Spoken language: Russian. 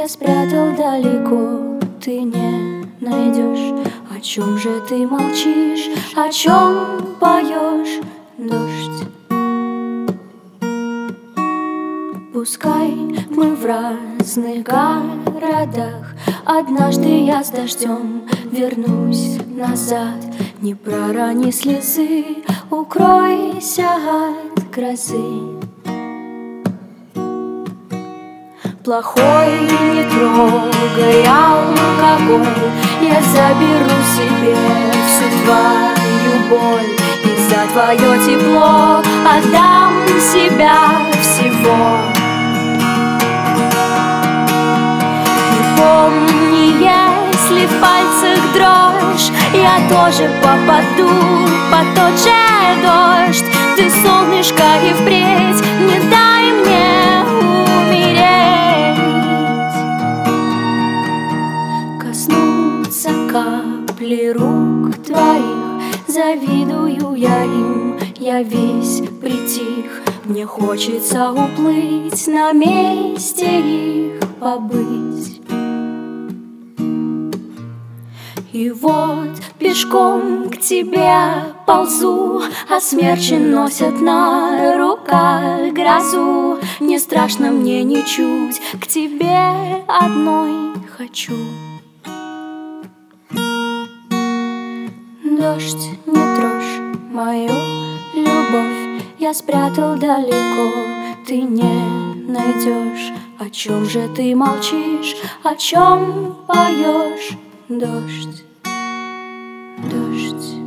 я спрятал далеко, ты не найдешь. О чем же ты молчишь, о чем поешь, дождь? Пускай мы в разных городах, однажды я с дождем вернусь назад. Не пророни слезы, укройся от грозы. Плохой не трогай алкоголь, я заберу себе всю твою боль. И за твое тепло отдам себя всего. И помни, если в пальцах дрожь, я тоже попаду под тот же дождь. Ты солнышко и впредь не дай мне умереть. Коснуться капли рук твоих, завидую я им, я весь притих. Мне хочется уплыть, на месте их побыть. И вот пешком к тебе ползу, а смерчи носят на руках грозу. Не страшно мне ничуть, к тебе одной хочу. Дождь, не трожь мою любовь, я спрятал далеко, ты не найдешь. О чем же ты молчишь, о чем поешь, дождь, дождь?